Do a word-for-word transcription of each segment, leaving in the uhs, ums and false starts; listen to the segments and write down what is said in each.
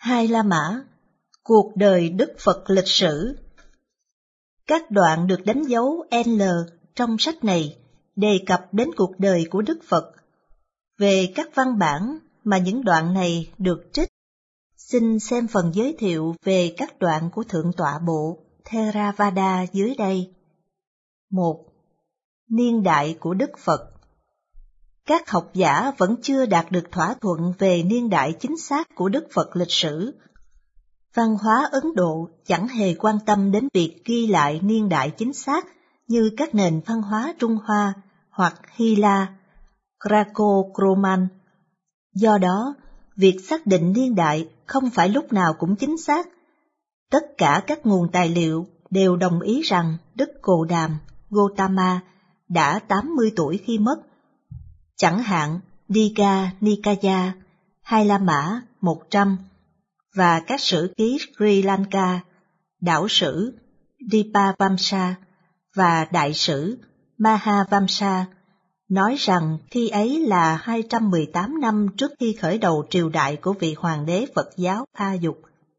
Hai La Mã, cuộc đời Đức Phật lịch sử. Các đoạn được đánh dấu L trong sách này đề cập đến cuộc đời của Đức Phật. Về các văn bản mà những đoạn này được trích, xin xem phần giới thiệu về các đoạn của Thượng tọa Bộ Theravada dưới đây. một. Niên đại của Đức Phật. Các học giả vẫn chưa đạt được thỏa thuận về niên đại chính xác của Đức Phật lịch sử. Văn hóa Ấn Độ chẳng hề quan tâm đến việc ghi lại niên đại chính xác như các nền văn hóa Trung Hoa hoặc Hy La, Greco-Roman. Do đó, việc xác định niên đại không phải lúc nào cũng chính xác. Tất cả các nguồn tài liệu đều đồng ý rằng Đức Cồ Đàm, Gotama, đã tám mươi tuổi khi mất. Chẳng hạn Digha Nikaya, Hai La Mã một trăm, và các sử ký Sri Lanka, đảo sử Dipavamsa và đại sử Mahavamsa nói rằng khi ấy là hai trăm mười tám năm trước khi khởi đầu triều đại của vị hoàng đế Phật giáo A Dục.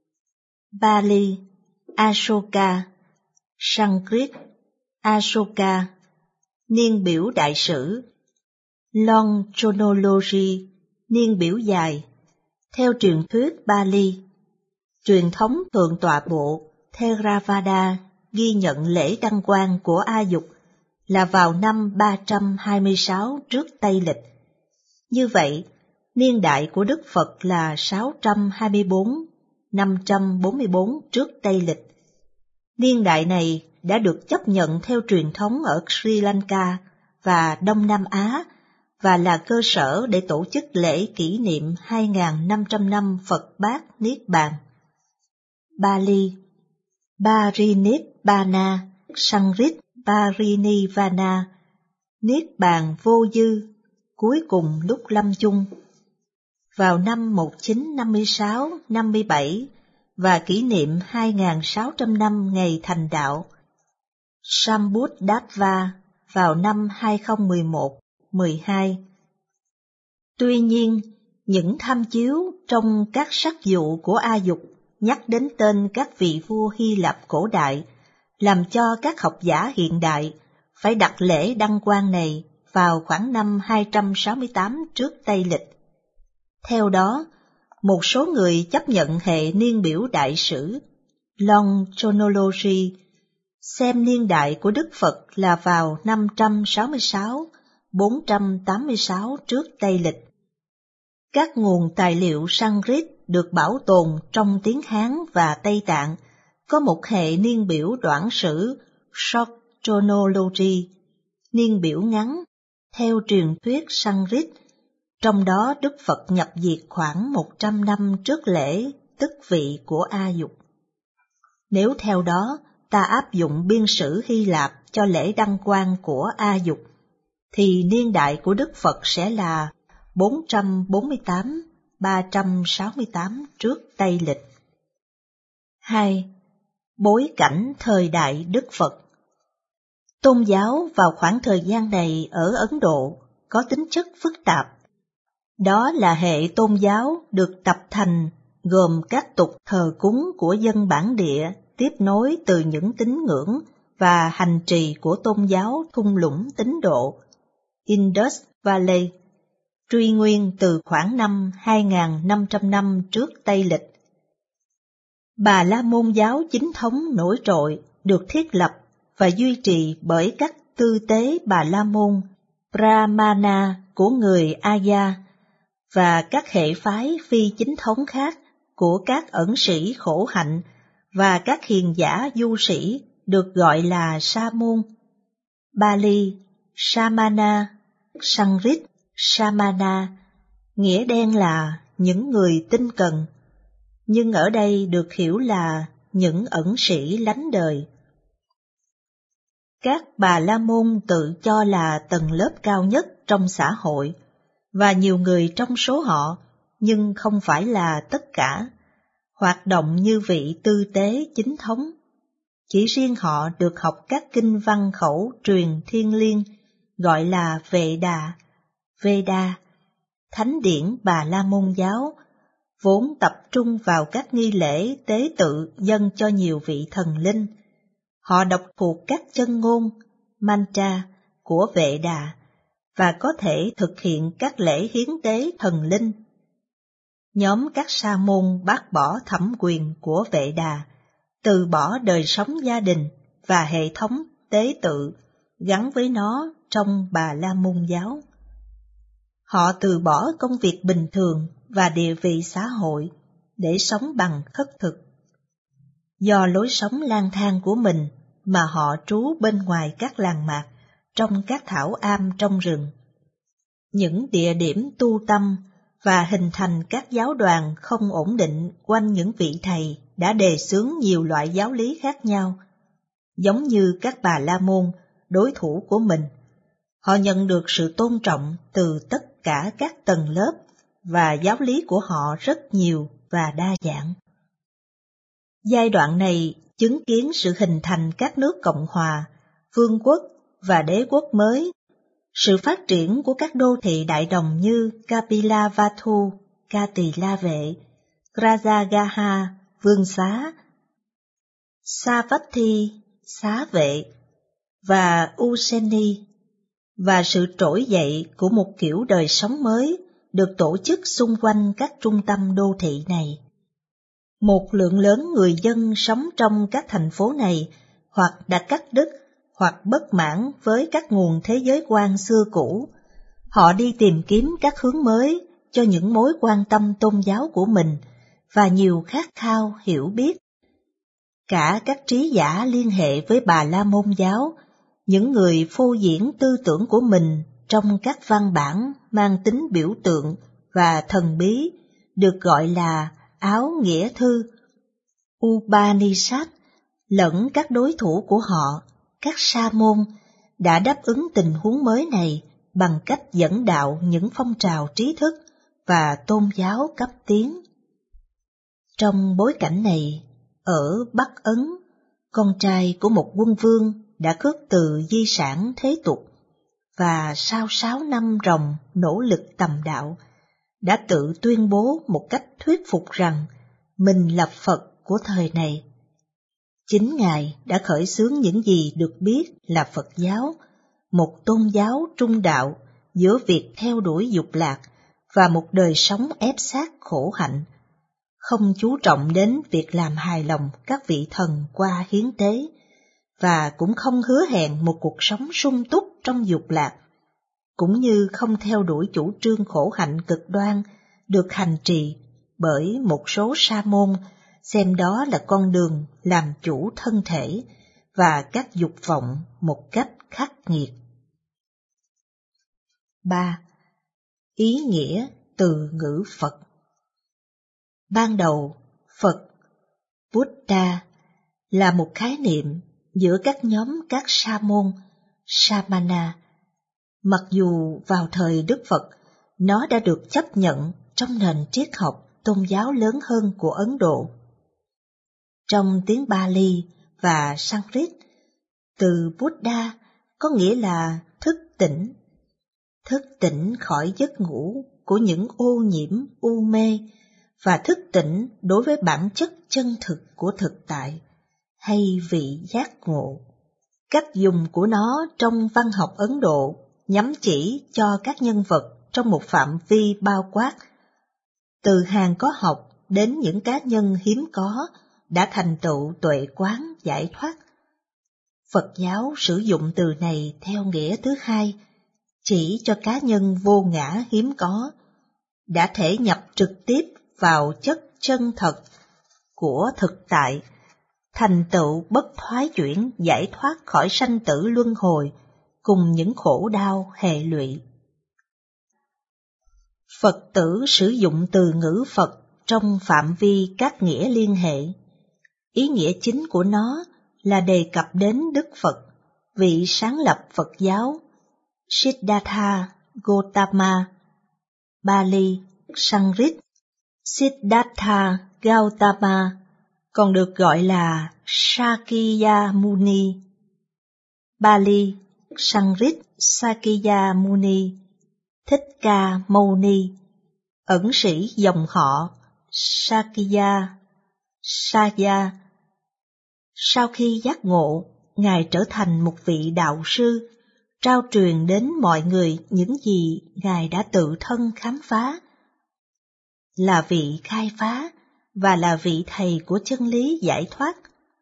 Bali, Ashoka, Sanskrit, Ashoka, niên biểu đại sử, Long chronology, niên biểu dài, theo truyền thuyết Bali. Truyền thống Thượng tọa Bộ Theravada ghi nhận lễ đăng quang của A Dục là vào năm ba trăm hai mươi sáu trước Tây lịch. Như vậy, niên đại của Đức Phật là sáu trăm hai mươi bốn, năm trăm bốn mươi bốn trước Tây lịch. Niên đại này đã được chấp nhận theo truyền thống ở Sri Lanka và Đông Nam Á và là cơ sở để tổ chức lễ kỷ niệm hai nghìn năm trăm năm Phật Bát Niết Bàn. Bali, Parinibbana, Sanskrit Parinivana, Niết Bàn vô dư, cuối cùng lúc lâm chung. Vào năm một nghìn chín trăm năm mươi sáu năm mươi bảy và kỷ niệm hai nghìn sáu trăm năm ngày thành đạo. Sambuddhava vào năm hai không một một mười hai. Tuy nhiên, những tham chiếu trong các sắc dụ của A Dục nhắc đến tên các vị vua Hy Lạp cổ đại, làm cho các học giả hiện đại phải đặt lễ đăng quang này vào khoảng năm hai trăm sáu mươi tám trước Tây lịch. Theo đó, một số người chấp nhận hệ niên biểu đại sử, Long chronology, xem niên đại của Đức Phật là vào năm trăm sáu mươi sáu, bốn trăm tám mươi sáu trước Tây lịch. Các nguồn tài liệu Sanskrit được bảo tồn trong tiếng Hán và Tây Tạng có một hệ niên biểu đoạn sử Short chronology, niên biểu ngắn, theo truyền thuyết Sanskrit, trong đó Đức Phật nhập diệt khoảng một trăm năm trước lễ tức vị của A Dục. Nếu theo đó ta áp dụng biên sử Hy Lạp cho lễ đăng quang của A Dục, thì niên đại của Đức Phật sẽ là bốn trăm bốn mươi tám, ba trăm sáu mươi tám trước Tây lịch. hai. Bối cảnh thời đại Đức Phật. Tôn giáo vào khoảng thời gian này ở Ấn Độ có tính chất phức tạp. Đó là hệ tôn giáo được tập thành gồm các tục thờ cúng của dân bản địa tiếp nối từ những tín ngưỡng và hành trì của tôn giáo thung lũng Tín Độ, Indus Valley, truy nguyên từ khoảng năm hai nghìn năm trăm năm trước Tây lịch. Bà La Môn giáo chính thống nổi trội được thiết lập và duy trì bởi các tư tế Bà La Môn, Brahmana của người Arya và các hệ phái phi chính thống khác của các ẩn sĩ khổ hạnh và các hiền giả du sĩ được gọi là Sa môn. Bali, Samana, Sanskrit, Samana, nghĩa đen là những người tinh cần, nhưng ở đây được hiểu là những ẩn sĩ lánh đời. Các Bà La Môn tự cho là tầng lớp cao nhất trong xã hội, và nhiều người trong số họ, nhưng không phải là tất cả, hoạt động như vị tư tế chính thống. Chỉ riêng họ được học các kinh văn khẩu truyền thiêng liêng, gọi là Vệ Đà, Veda, thánh điển Bà La Môn giáo, vốn tập trung vào các nghi lễ tế tự dâng cho nhiều vị thần linh. Họ đọc thuộc các chân ngôn, mantra của Vệ Đà và có thể thực hiện các lễ hiến tế thần linh. Nhóm các sa môn bác bỏ thẩm quyền của Vệ Đà, từ bỏ đời sống gia đình và hệ thống tế tự gắn với nó trong Bà La Môn giáo. Họ từ bỏ công việc bình thường và địa vị xã hội để sống bằng khất thực. Do lối sống lang thang của mình mà họ trú bên ngoài các làng mạc, trong các thảo am trong rừng. Những địa điểm tu tâm và hình thành các giáo đoàn không ổn định quanh những vị thầy đã đề xướng nhiều loại giáo lý khác nhau. Giống như các Bà La Môn, đối thủ của mình, họ nhận được sự tôn trọng từ tất cả các tầng lớp và giáo lý của họ rất nhiều và đa dạng. Giai đoạn này chứng kiến sự hình thành các nước cộng hòa, vương quốc và đế quốc mới, sự phát triển của các đô thị đại đồng như Kapilavatthu, Ca Tỳ La Vệ, Rajagaha, Vương Xá, Savatthi, Xá Vệ và Useni, và sự trỗi dậy của một kiểu đời sống mới được tổ chức xung quanh các trung tâm đô thị này. Một lượng lớn người dân sống trong các thành phố này hoặc đã cắt đứt hoặc bất mãn với các nguồn thế giới quan xưa cũ. Họ đi tìm kiếm các hướng mới cho những mối quan tâm tôn giáo của mình và nhiều khát khao hiểu biết. Cả các trí giả liên hệ với Bà La Môn giáo, những người phô diễn tư tưởng của mình trong các văn bản mang tính biểu tượng và thần bí, được gọi là áo nghĩa thư, Upanishad, lẫn các đối thủ của họ, các sa môn, đã đáp ứng tình huống mới này bằng cách dẫn đạo những phong trào trí thức và tôn giáo cấp tiến. Trong bối cảnh này, ở Bắc Ấn, con trai của một quân vương đã khước từ di sản thế tục và sau sáu năm ròng nỗ lực tầm đạo, đã tự tuyên bố một cách thuyết phục rằng mình là Phật của thời này. Chính Ngài đã khởi xướng những gì được biết là Phật giáo, một tôn giáo trung đạo giữa việc theo đuổi dục lạc và một đời sống ép sát khổ hạnh, không chú trọng đến việc làm hài lòng các vị thần qua hiến tế, và cũng không hứa hẹn một cuộc sống sung túc trong dục lạc, cũng như không theo đuổi chủ trương khổ hạnh cực đoan được hành trì bởi một số sa môn xem đó là con đường làm chủ thân thể và các dục vọng một cách khắc nghiệt. ba. Ý nghĩa từ ngữ Phật. Ban đầu, Phật, Buddha, là một khái niệm giữa các nhóm các sa môn, Samana. Mặc dù vào thời Đức Phật, nó đã được chấp nhận trong nền triết học tôn giáo lớn hơn của Ấn Độ. Trong tiếng Bali và Sanskrit, từ Buddha có nghĩa là thức tỉnh, thức tỉnh khỏi giấc ngủ của những ô nhiễm u mê và thức tỉnh đối với bản chất chân thực của thực tại hay vị giác ngộ. Cách dùng của nó trong văn học Ấn Độ nhắm chỉ cho các nhân vật trong một phạm vi bao quát, từ hàng có học đến những cá nhân hiếm có đã thành tựu tuệ quán giải thoát. Phật giáo sử dụng từ này theo nghĩa thứ hai, chỉ cho cá nhân vô ngã hiếm có, đã thể nhập trực tiếp vào chất chân thật của thực tại, thành tựu bất thoái chuyển giải thoát khỏi sanh tử luân hồi cùng những khổ đau hệ lụy. Phật tử sử dụng từ ngữ Phật trong phạm vi các nghĩa liên hệ. Ý nghĩa chính của nó là đề cập đến Đức Phật, vị sáng lập Phật giáo, Siddhartha Gautama, Bali, Sanskrit, Siddhartha Gautama, còn được gọi là Sakya Muni, Bali, Sanskrit, Sakya Muni, Thích Ca Mâu Ni, ẩn sĩ dòng họ Sakya, Saya. Sau khi giác ngộ, Ngài trở thành một vị đạo sư, trao truyền đến mọi người những gì Ngài đã tự thân khám phá. Là vị khai phá và là vị thầy của chân lý giải thoát.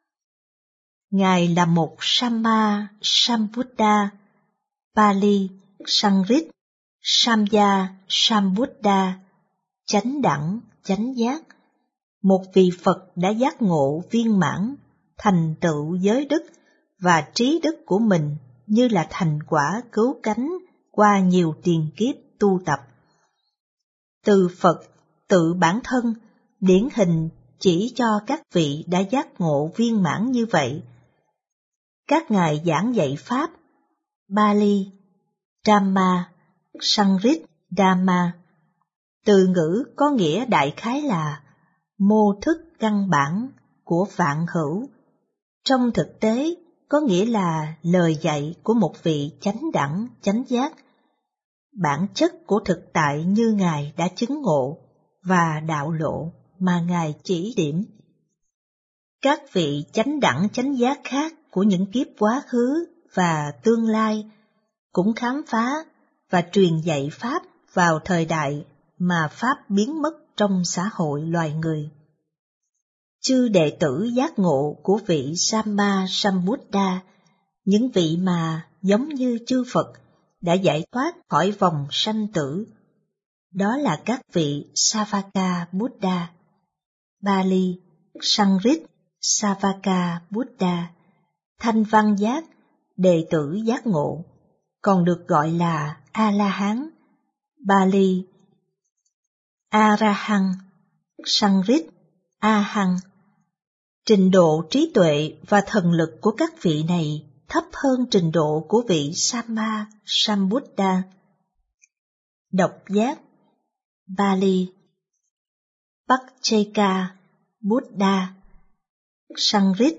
Ngài là một Samma Sambuddha, Pali, Sanskrit, Samya Sambuddha, chánh đẳng, chánh giác, một vị Phật đã giác ngộ viên mãn, thành tựu giới đức và trí đức của mình như là thành quả cứu cánh qua nhiều tiền kiếp tu tập. Từ Phật tự bản thân, điển hình chỉ cho các vị đã giác ngộ viên mãn như vậy. Các ngài giảng dạy Pháp, Pali, Dhamma, Sanskrit, Dhamma. Từ ngữ có nghĩa đại khái là mô thức căn bản của vạn hữu. Trong thực tế có nghĩa là lời dạy của một vị chánh đẳng, chánh giác, bản chất của thực tại như Ngài đã chứng ngộ và đạo lộ mà Ngài chỉ điểm. Các vị chánh đẳng chánh giác khác của những kiếp quá khứ và tương lai cũng khám phá và truyền dạy Pháp vào thời đại mà Pháp biến mất trong xã hội loài người. Chư đệ tử giác ngộ của vị Samma Sambuddha, những vị mà giống như chư Phật đã giải thoát khỏi vòng sanh tử, đó là các vị Savaka Buddha, Pali, Sanskrit, Savaka Buddha, thanh văn giác, đệ tử giác ngộ, còn được gọi là A-la-hán, Pali, A-ra-hăng, Sanskrit, A-hăng. Trình độ trí tuệ và thần lực của các vị này thấp hơn trình độ của vị Samma Sambuddha. Độc giác, Pali, Pacceka Buddha, Sanskrit,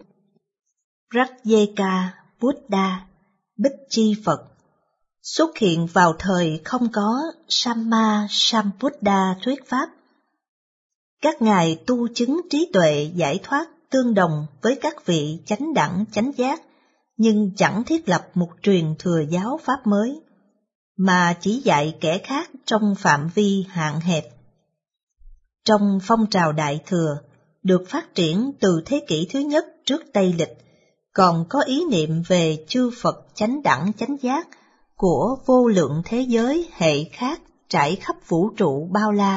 Pratyeka Buddha, Bích Chi Phật, xuất hiện vào thời không có Samma Sambuddha thuyết pháp. Các ngài tu chứng trí tuệ giải thoát tương đồng với các vị chánh đẳng chánh giác, nhưng chẳng thiết lập một truyền thừa giáo pháp mới, mà chỉ dạy kẻ khác trong phạm vi hạn hẹp. Trong phong trào Đại Thừa, được phát triển từ thế kỷ thứ nhất trước Tây Lịch, còn có ý niệm về chư Phật chánh đẳng chánh giác của vô lượng thế giới hệ khác trải khắp vũ trụ bao la.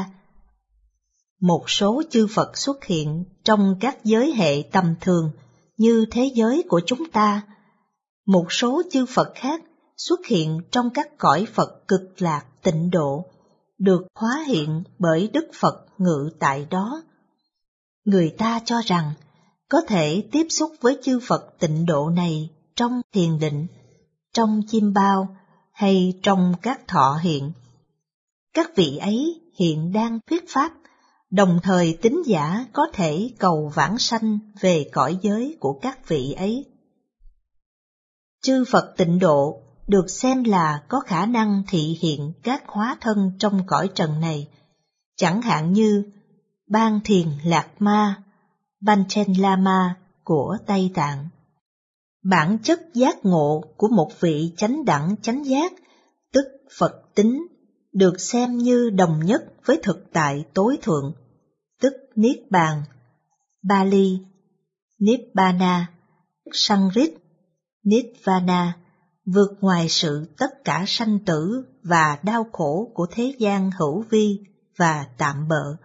Một số chư Phật xuất hiện trong các giới hệ tầm thường như thế giới của chúng ta. Một số chư Phật khác xuất hiện trong các cõi Phật cực lạc tịnh độ, được hóa hiện bởi Đức Phật ngự tại đó. Người ta cho rằng có thể tiếp xúc với chư Phật tịnh độ này trong thiền định, trong chiêm bao hay trong các thọ hiện. Các vị ấy hiện đang thuyết pháp, đồng thời tín giả có thể cầu vãng sanh về cõi giới của các vị ấy. Chư Phật tịnh độ được xem là có khả năng thị hiện các hóa thân trong cõi trần này, chẳng hạn như Ban Thiền Lạc Ma, Panchen Lama của Tây Tạng. Bản chất giác ngộ của một vị chánh đẳng chánh giác, tức Phật tính, được xem như đồng nhất với thực tại tối thượng, tức Niết Bàn, Pali, Nibbana, Sanskrit, Nirvana, vượt ngoài sự tất cả sanh tử và đau khổ của thế gian hữu vi và tạm bợ.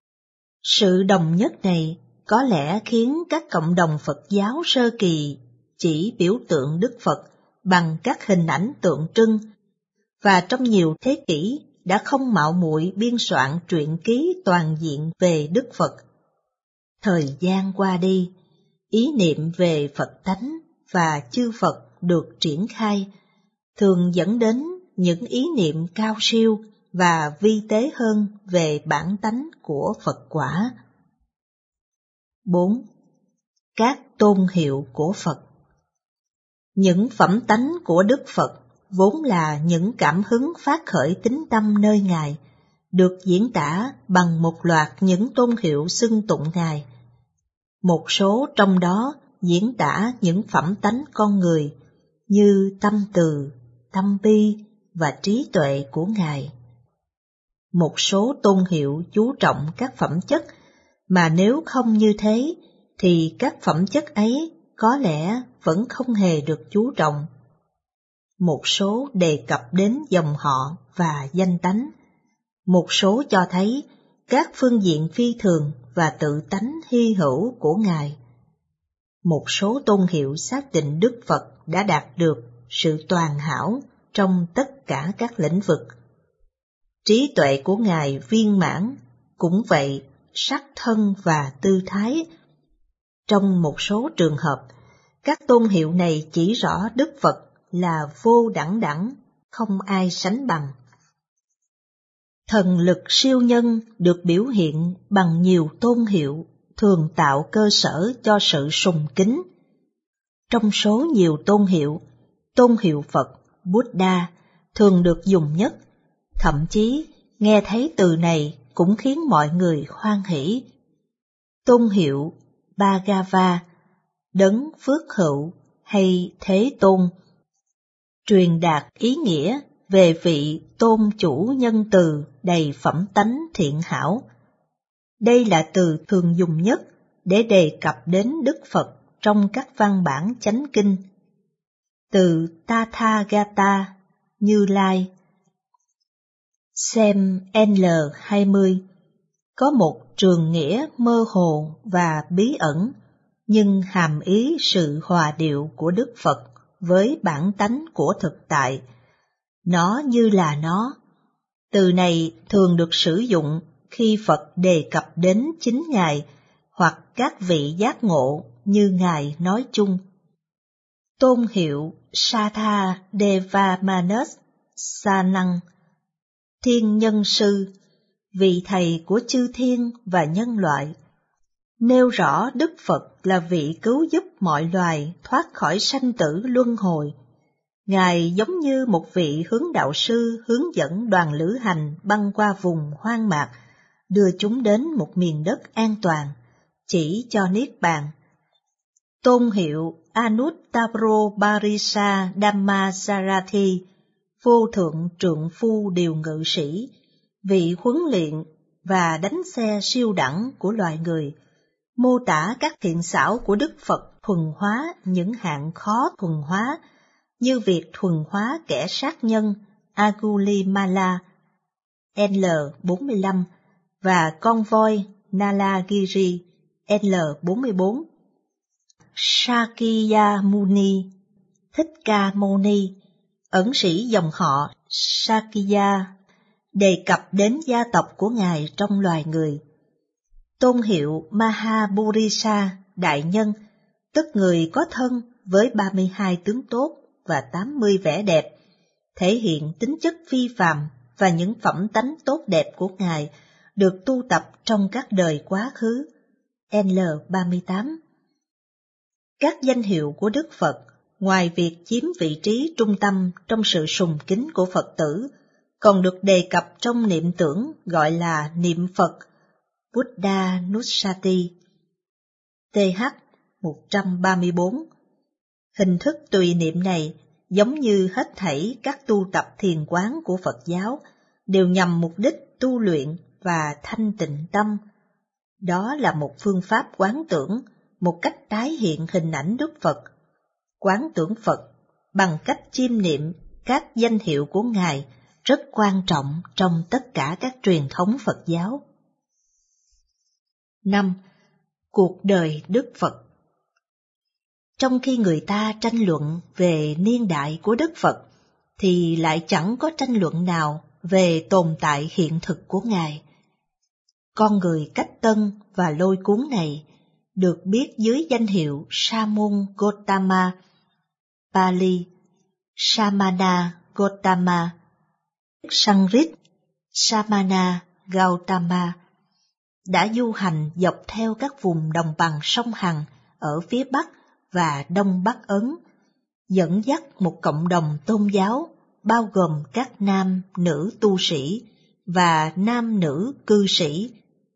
Sự đồng nhất này có lẽ khiến các cộng đồng Phật giáo sơ kỳ chỉ biểu tượng Đức Phật bằng các hình ảnh tượng trưng, và trong nhiều thế kỷ đã không mạo muội biên soạn truyện ký toàn diện về Đức Phật. Thời gian qua đi, ý niệm về Phật tánh và chư Phật được triển khai, thường dẫn đến những ý niệm cao siêu và vi tế hơn về bản tánh của Phật quả. bốn. Các tôn hiệu của Phật. Những phẩm tánh của Đức Phật vốn là những cảm hứng phát khởi tín tâm nơi Ngài, được diễn tả bằng một loạt những tôn hiệu xưng tụng Ngài. Một số trong đó diễn tả những phẩm tánh con người như tâm từ, tâm bi và trí tuệ của Ngài. Một số tôn hiệu chú trọng các phẩm chất mà nếu không như thế thì các phẩm chất ấy có lẽ vẫn không hề được chú trọng. Một số đề cập đến dòng họ và danh tánh. Một số cho thấy các phương diện phi thường và tự tánh hy hữu của Ngài. Một số tôn hiệu xác định Đức Phật đã đạt được sự toàn hảo trong tất cả các lĩnh vực. Trí tuệ của Ngài viên mãn, cũng vậy sắc thân và tư thái. Trong một số trường hợp, các tôn hiệu này chỉ rõ Đức Phật là vô đẳng đẳng, không ai sánh bằng. Thần lực siêu nhân được biểu hiện bằng nhiều tôn hiệu, thường tạo cơ sở cho sự sùng kính. Trong số nhiều tôn hiệu, tôn hiệu Phật, Buddha thường được dùng nhất, thậm chí nghe thấy từ này cũng khiến mọi người hoan hỷ. Tôn hiệu Bhagava, Đấng Phước Hữu hay Thế Tôn, truyền đạt ý nghĩa về vị tôn chủ nhân từ đầy phẩm tánh thiện hảo. Đây là từ thường dùng nhất để đề cập đến Đức Phật trong các văn bản chánh kinh. Từ Tathagata, Như Lai. Xem N hai mươi, có một trường nghĩa mơ hồ và bí ẩn, nhưng hàm ý sự hòa điệu của Đức Phật với bản tánh của thực tại. Nó như là nó. Từ này thường được sử dụng khi Phật đề cập đến chính Ngài hoặc các vị giác ngộ như Ngài nói chung. Tôn hiệu Satha Devamanus Sanang, Thiên Nhân Sư, vị thầy của chư thiên và nhân loại, nêu rõ Đức Phật là vị cứu giúp mọi loài thoát khỏi sanh tử luân hồi. Ngài giống như một vị hướng đạo sư hướng dẫn đoàn lữ hành băng qua vùng hoang mạc, đưa chúng đến một miền đất an toàn, chỉ cho niết bàn. Tôn hiệu Anuttaro Parisa Dhamma Sarathi, vô thượng trượng phu điều ngự sĩ, vị huấn luyện và đánh xe siêu đẳng của loài người, mô tả các thiện xảo của Đức Phật thuần hóa những hạng khó thuần hóa, như việc thuần hóa kẻ sát nhân Angulimala L bốn mươi lăm và con voi Nalagiri L bốn mươi bốn. Sakyamuni, Thích Ca Mâu Ni, ẩn sĩ dòng họ Sakya, đề cập đến gia tộc của Ngài trong loài người. Tôn hiệu Mahaburisa, đại nhân, tức người có thân với ba mươi hai tướng tốt và tám mươi vẻ đẹp, thể hiện tính chất phi phàm và những phẩm tánh tốt đẹp của Ngài được tu tập trong các đời quá khứ. L ba mươi tám. Các danh hiệu của Đức Phật, ngoài việc chiếm vị trí trung tâm trong sự sùng kính của Phật tử, còn được đề cập trong niệm tưởng gọi là niệm Phật Buddha Nussati. T H một trăm ba mươi bốn. Hình thức tùy niệm này, giống như hết thảy các tu tập thiền quán của Phật giáo, đều nhằm mục đích tu luyện và thanh tịnh tâm. Đó là một phương pháp quán tưởng, một cách tái hiện hình ảnh Đức Phật. Quán tưởng Phật bằng cách chiêm niệm các danh hiệu của Ngài rất quan trọng trong tất cả các truyền thống Phật giáo. năm. Cuộc đời Đức Phật. Trong khi người ta tranh luận về niên đại của Đức Phật, thì lại chẳng có tranh luận nào về tồn tại hiện thực của Ngài. Con người cách tân và lôi cuốn này được biết dưới danh hiệu Sa môn Gotama, Pali Samana Gotama, Sanskrit Samana Gautama, đã du hành dọc theo các vùng đồng bằng sông Hằng ở phía Bắc và Đông Bắc Ấn, dẫn dắt một cộng đồng tôn giáo bao gồm các nam, nữ tu sĩ và nam nữ cư sĩ.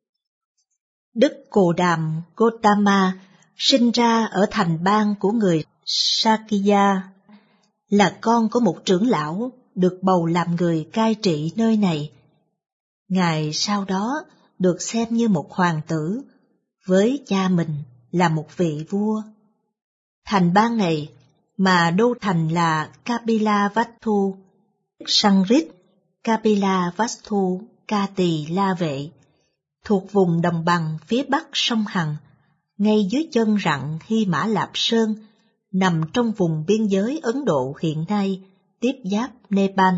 Đức Cồ Đàm Gotama sinh ra ở thành bang của người Sakya, là con của một trưởng lão được bầu làm người cai trị nơi này. Ngài sau đó được xem như một hoàng tử, với cha mình là một vị vua. Thành bang này mà đô thành là Kapilavatthu, Sanrit Kapilavatthu Ca Tỳ La Vệ, thuộc vùng đồng bằng phía bắc sông Hằng, ngay dưới chân rặng Hy Mã Lạp Sơn, nằm trong vùng biên giới Ấn Độ hiện nay, tiếp giáp Nepal.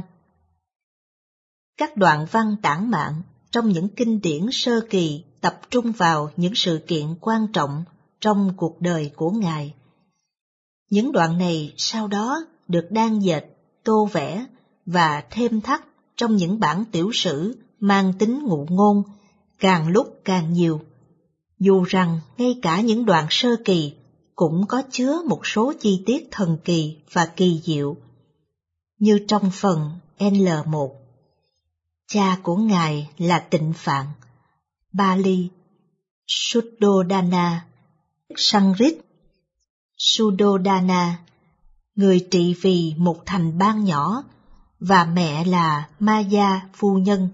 Các đoạn văn tản mạn trong những kinh điển sơ kỳ tập trung vào những sự kiện quan trọng trong cuộc đời của Ngài. Những đoạn này sau đó được đan dệt, tô vẽ và thêm thắt trong những bản tiểu sử mang tính ngụ ngôn, càng lúc càng nhiều, dù rằng ngay cả những đoạn sơ kỳ cũng có chứa một số chi tiết thần kỳ và kỳ diệu, như trong phần L một. Cha của Ngài là Tịnh Phạn, Bali, Suddhodana, Sanrit, Suddhodana, người trị vì một thành bang nhỏ, và mẹ là Maya phu nhân,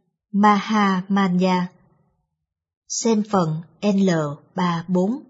Mahamaya. Xem phần L ba bốn.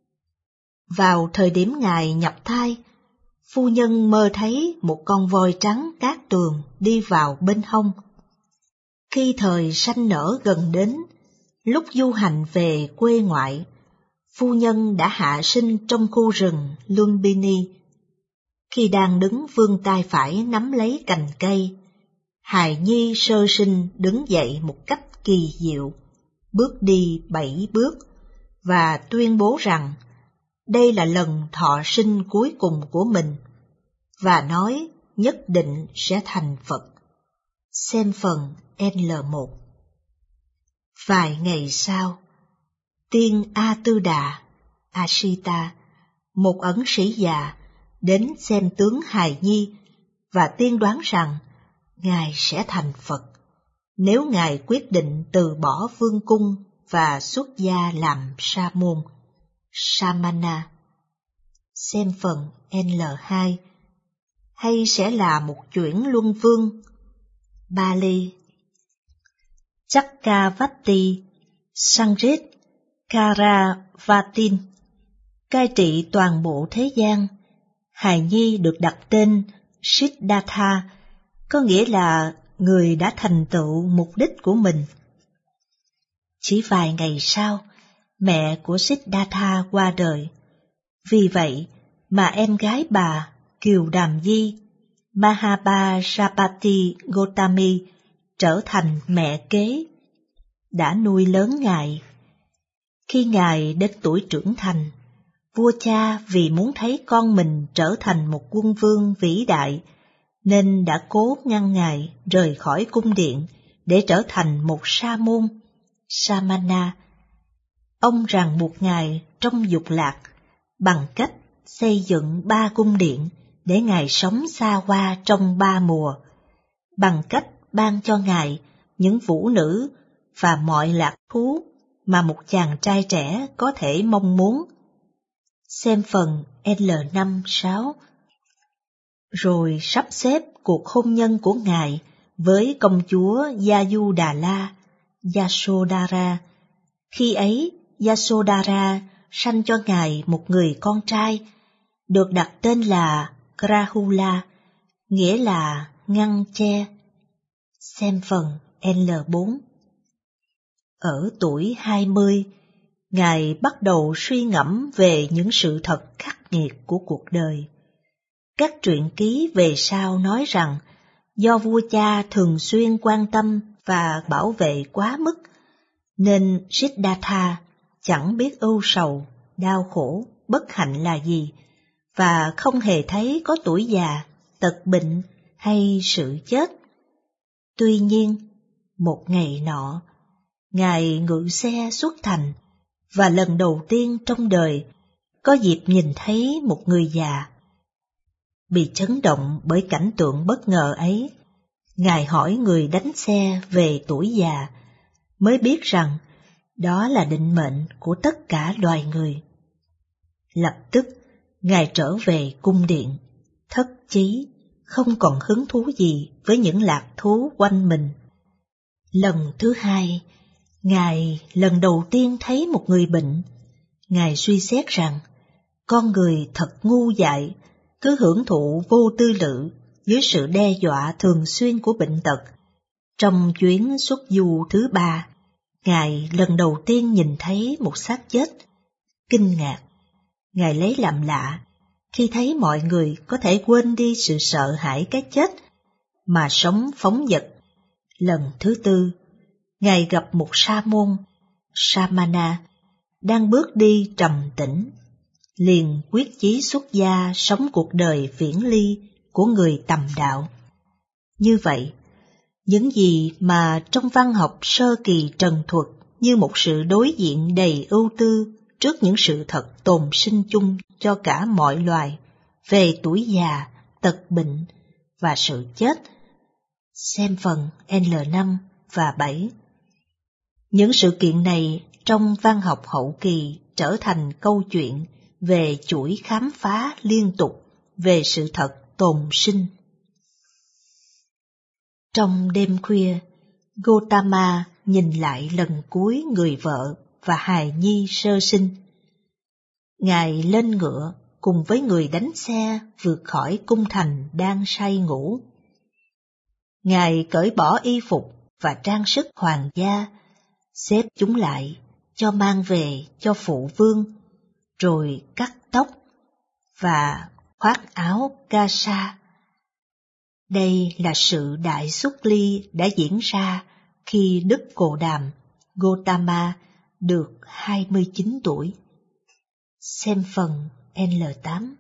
Vào thời điểm Ngài nhập thai, phu nhân mơ thấy một con voi trắng cát tường đi vào bên hông. Khi thời sanh nở gần đến, lúc du hành về quê ngoại, phu nhân đã hạ sinh trong khu rừng Lumbini. Khi đang đứng vươn tay phải nắm lấy cành cây, hài nhi sơ sinh đứng dậy một cách kỳ diệu, bước đi bảy bước, và tuyên bố rằng đây là lần thọ sinh cuối cùng của mình, và nói nhất định sẽ thành Phật. Xem phần L một. Vài ngày sau, tiên A Tư Đà, Ashita, một ẩn sĩ già, đến xem tướng hài nhi và tiên đoán rằng Ngài sẽ thành Phật nếu Ngài quyết định từ bỏ vương cung và xuất gia làm sa môn, Samana. Xem phần L hai. Hay sẽ là một chuyển luân vương, Bali, Chakkavatti, Sanrit Karavatin, cai trị toàn bộ thế gian. Hài nhi được đặt tên Siddhartha, có nghĩa là người đã thành tựu mục đích của mình. Chỉ vài ngày sau, mẹ của Siddhartha qua đời. Vì vậy mà em gái bà, Kiều Đàm Di, Mahabhajapati Gotami, trở thành mẹ kế, đã nuôi lớn Ngài. Khi Ngài đến tuổi trưởng thành, vua cha vì muốn thấy con mình trở thành một quân vương vĩ đại, nên đã cố ngăn Ngài rời khỏi cung điện để trở thành một sa môn, Samana. Ông ràng buộc Ngài trong dục lạc bằng cách xây dựng ba cung điện để Ngài sống xa hoa trong ba mùa, bằng cách ban cho Ngài những vũ nữ và mọi lạc thú mà một chàng trai trẻ có thể mong muốn. Xem phần L năm sáu. Rồi sắp xếp cuộc hôn nhân của Ngài với công chúa Yayudhala, Yasodhara. Khi ấy, Yasodhara sanh cho Ngài một người con trai, được đặt tên là Rahula, nghĩa là ngăn che. Xem phần L bốn. Ở tuổi hai mươi, Ngài bắt đầu suy ngẫm về những sự thật khắc nghiệt của cuộc đời. Các truyện ký về sau nói rằng do vua cha thường xuyên quan tâm và bảo vệ quá mức, nên Siddhartha chẳng biết ưu sầu, đau khổ, bất hạnh là gì, và không hề thấy có tuổi già, tật bệnh hay sự chết. Tuy nhiên, một ngày nọ, Ngài ngự xe xuất thành, và lần đầu tiên trong đời có dịp nhìn thấy một người già. Bị chấn động bởi cảnh tượng bất ngờ ấy, Ngài hỏi người đánh xe về tuổi già, mới biết rằng đó là định mệnh của tất cả loài người. Lập tức, Ngài trở về cung điện, thất chí, không còn hứng thú gì với những lạc thú quanh mình. Lần thứ hai, Ngài lần đầu tiên thấy một người bệnh. Ngài suy xét rằng, con người thật ngu dại, cứ hưởng thụ vô tư lự dưới sự đe dọa thường xuyên của bệnh tật. Trong chuyến xuất du thứ ba, Ngài lần đầu tiên nhìn thấy một xác chết. Kinh ngạc, Ngài lấy làm lạ khi thấy mọi người có thể quên đi sự sợ hãi cái chết mà sống phóng dật. Lần thứ tư, Ngài gặp một sa môn, Samana, đang bước đi trầm tĩnh, liền quyết chí xuất gia sống cuộc đời viễn ly của người tầm đạo. Như vậy, những gì mà trong văn học sơ kỳ trần thuật như một sự đối diện đầy ưu tư trước những sự thật tồn sinh chung cho cả mọi loài về tuổi già, tật bệnh và sự chết. Xem phần L năm và bảy. Những sự kiện này trong văn học hậu kỳ trở thành câu chuyện về chuỗi khám phá liên tục về sự thật tồn sinh. Trong đêm khuya, Gotama nhìn lại lần cuối người vợ và hài nhi sơ sinh. Ngài lên ngựa cùng với người đánh xe vượt khỏi cung thành đang say ngủ. Ngài cởi bỏ y phục và trang sức hoàng gia, xếp chúng lại cho mang về cho phụ vương, rồi cắt tóc và khoác áo kasa. Đây là sự đại xuất ly đã diễn ra khi Đức Cồ Đàm Gotama được hai mươi chín tuổi. Xem phần L tám.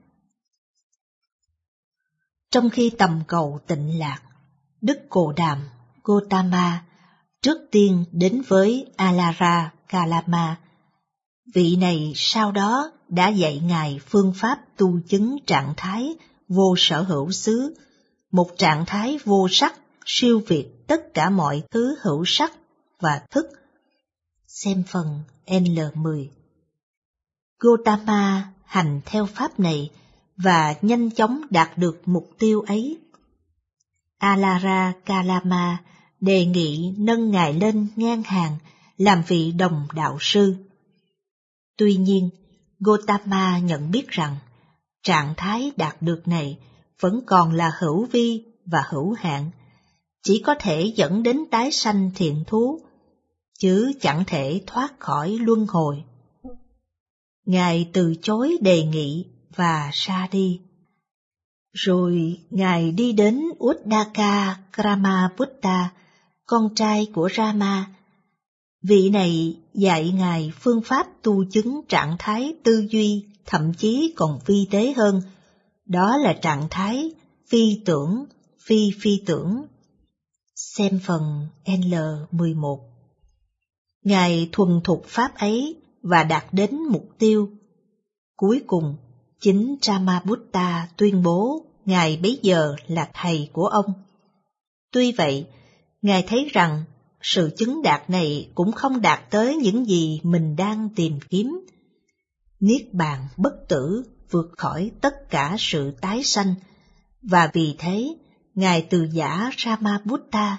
Trong khi tầm cầu tịnh lạc, Đức Cồ Đàm Gotama trước tiên đến với Alara Kalama. Vị này sau đó đã dạy Ngài phương pháp tu chứng trạng thái vô sở hữu xứ, một trạng thái vô sắc siêu việt tất cả mọi thứ hữu sắc và thức. Xem phần L mười. Gotama hành theo pháp này và nhanh chóng đạt được mục tiêu ấy. Alara Kalama đề nghị nâng Ngài lên ngang hàng làm vị đồng đạo sư. Tuy nhiên, Gotama nhận biết rằng trạng thái đạt được này vẫn còn là hữu vi và hữu hạn, chỉ có thể dẫn đến tái sanh thiện thú, chứ chẳng thể thoát khỏi luân hồi. Ngài từ chối đề nghị và ra đi. Rồi Ngài đi đến Uddaka Brahmaputra, con trai của Rama. Vị này dạy Ngài phương pháp tu chứng trạng thái tư duy, thậm chí còn vi tế hơn, đó là trạng thái phi tưởng, phi phi tưởng. Xem phần L mười một. Ngài thuần thục pháp ấy và đạt đến mục tiêu. Cuối cùng, chính Brahmaputra tuyên bố Ngài bấy giờ là thầy của ông. Tuy vậy, Ngài thấy rằng sự chứng đạt này cũng không đạt tới những gì mình đang tìm kiếm. Niết bàn bất tử vượt khỏi tất cả sự tái sanh, và vì thế Ngài từ giã Brahmaputra.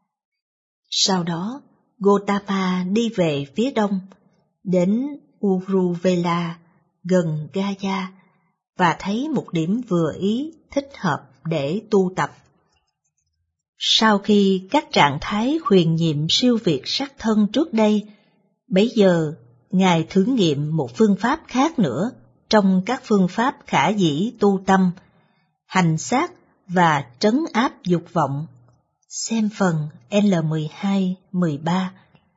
Sau đó, Gotama đi về phía đông, đến Uruvela, gần Gaya, và thấy một điểm vừa ý thích hợp để tu tập. Sau khi các trạng thái huyền nhiệm siêu việt sắc thân trước đây, bấy giờ Ngài thử nghiệm một phương pháp khác nữa trong các phương pháp khả dĩ tu tâm, hành sát và trấn áp dục vọng. Xem phần L mười hai mười ba.